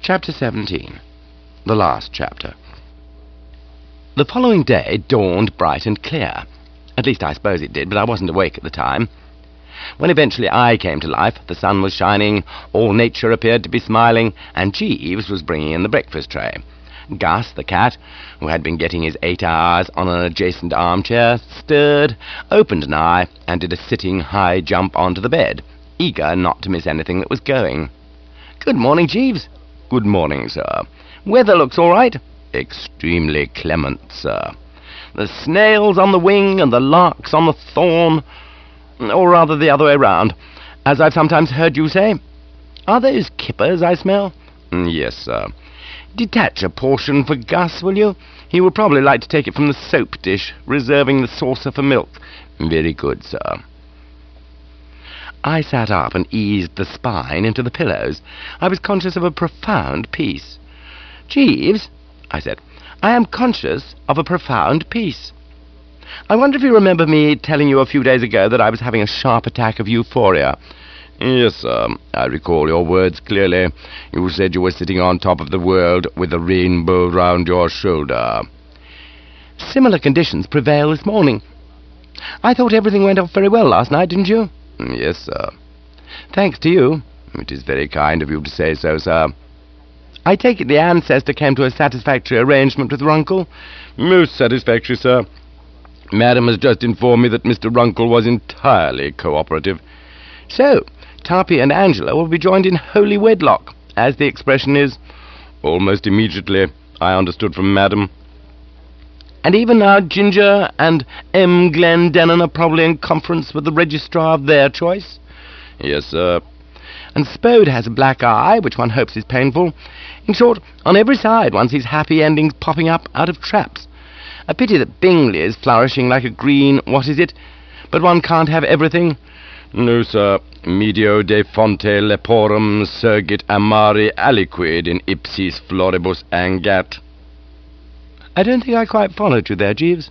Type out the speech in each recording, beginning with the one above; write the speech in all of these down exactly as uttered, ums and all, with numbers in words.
Chapter seventeen. The last chapter. The following day dawned bright and clear. At least I suppose it did, but I wasn't awake at the time. When eventually I came to life, the sun was shining, all nature appeared to be smiling, and Jeeves was bringing in the breakfast tray. Gus, the cat, who had been getting his eight hours on an adjacent armchair, stirred, opened an eye, and did a sitting high jump onto the bed, eager not to miss anything that was going. "Good morning, Jeeves." "Good morning, sir." "Weather looks all right." "Extremely clement, sir." "The snails on the wing and the larks on the thorn, or rather the other way round, as I've sometimes heard you say. Are those kippers I smell?" "Yes, sir." "Detach a portion for Gus, will you? He will probably like to take it from the soap dish, reserving the saucer for milk." "Very good, sir." I sat up and eased the spine into the pillows. I was conscious of a profound peace. "Jeeves," I said, "I am conscious of a profound peace. I wonder if you remember me telling you a few days ago that I was having a sharp attack of euphoria?" "Yes, sir. I recall your words clearly. You said you were sitting on top of the world with a rainbow round your shoulder." "Similar conditions prevail this morning. I thought everything went off very well last night, didn't you?" "Yes, sir." "Thanks to you." "It is very kind of you to say so, sir." "I take it the ancestor came to a satisfactory arrangement with Runkle?" "Most satisfactory, sir. Madam has just informed me that Mister Runkle was entirely cooperative." "So, Tarpey and Angela will be joined in holy wedlock, as the expression is?" "Almost immediately, I understood from Madam." "And even now Ginger and M. Glendennan are probably in conference with the registrar of their choice?" "Yes, sir." "And Spode has a black eye, which one hopes is painful. In short, on every side one sees happy endings popping up out of traps. A pity that Bingley is flourishing like a green, what is it? But one can't have everything." "No, sir. Medio de fonte leporum surgit amari aliquid in ipsis floribus angat." "I don't think I quite followed you there, Jeeves."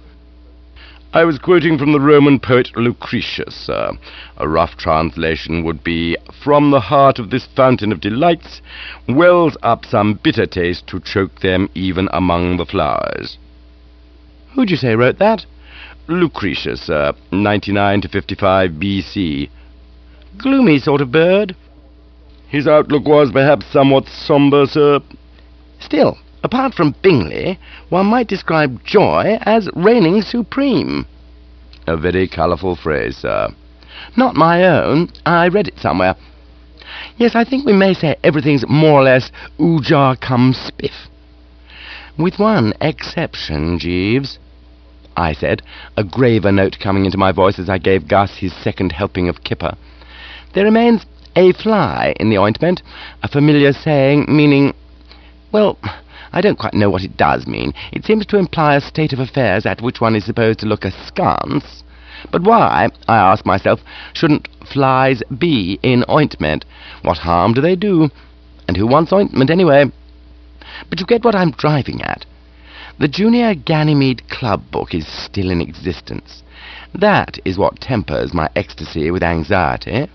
"I was quoting from the Roman poet Lucretius, sir. A rough translation would be, 'From the heart of this fountain of delights wells up some bitter taste to choke them even among the flowers.'" "Who'd you say wrote that?" "Lucretius, sir, ninety-nine to fifty-five B C. "Gloomy sort of bird?" "His outlook was perhaps somewhat sombre, sir." "Still, apart from Bingley, one might describe joy as reigning supreme." "A very colourful phrase, sir." "Not my own. I read it somewhere. Yes, I think we may say everything's more or less oojar cum spiff." "With one exception, Jeeves," I said, a graver note coming into my voice as I gave Gus his second helping of kipper. "There remains a fly in the ointment, a familiar saying meaning, well, I don't quite know what it does mean. It seems to imply a state of affairs at which one is supposed to look askance. But why, I ask myself, shouldn't flies be in ointment? What harm do they do? And who wants ointment anyway? But you get what I'm driving at. The Junior Ganymede Club book is still in existence. That is what tempers my ecstasy with anxiety.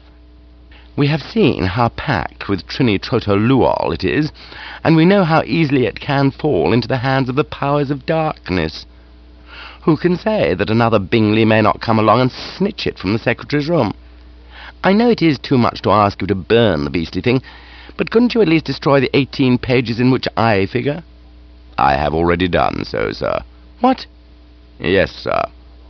We have seen how packed with trinitrotoluol it is, and we know how easily it can fall into the hands of the powers of darkness. Who can say that another Bingley may not come along and snitch it from the secretary's room? I know it is too much to ask you to burn the beastly thing, but couldn't you at least destroy the eighteen pages in which I figure?" "I have already done so, sir." "What?" "Yes, sir."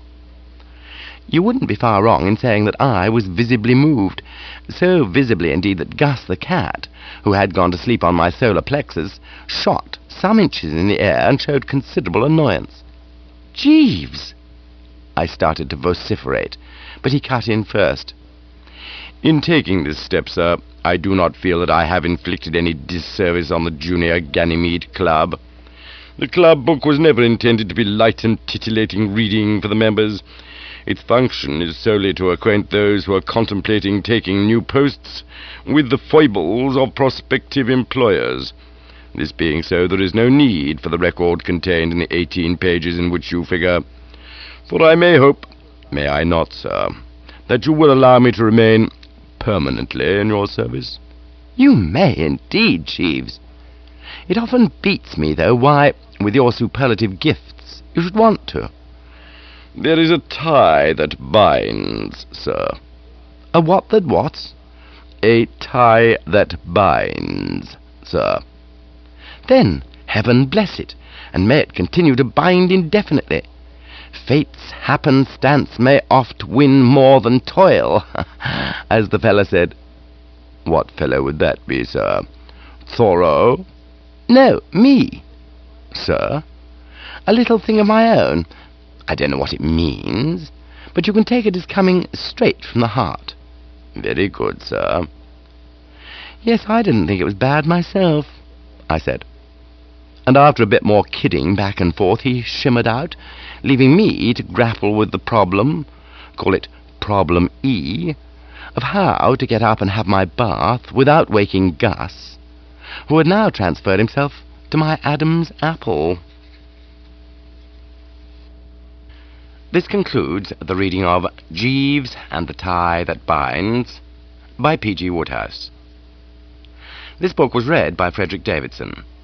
You wouldn't be far wrong in saying that I was visibly moved, so visibly indeed that Gus the cat, who had gone to sleep on my solar plexus, shot some inches in the air and showed considerable annoyance. "Jeeves!" I started to vociferate, but he cut in first. "In taking this step, sir, I do not feel that I have inflicted any disservice on the Junior Ganymede Club. The club book was never intended to be light and titillating reading for the members. Its function is solely to acquaint those who are contemplating taking new posts with the foibles of prospective employers. This being so, there is no need for the record contained in the eighteen pages in which you figure. For I may hope, may I not, sir, that you will allow me to remain permanently in your service?" "You may indeed, Jeeves." It often beats me, though, why, with your superlative gifts, you should want to. There is a tie that binds, sir. A what that what? A tie that binds, sir. Then, heaven bless it, and may it continue to bind indefinitely. Fate's happenstance may oft win more than toil, as the fellow said. What fellow would that be, sir? Thoreau? No, me. Sir? A little thing of my own. I don't know what it means, but you can take it as coming straight from the heart. Very good, sir. Yes, I didn't think it was bad myself, I said. And after a bit more kidding back and forth, he shimmered out, leaving me to grapple with the problem, call it Problem E, of how to get up and have my bath without waking Gus, who had now transferred himself to my Adam's apple. This concludes the reading of Jeeves and the Tie That Binds by P G Wodehouse. This book was read by Frederick Davidson.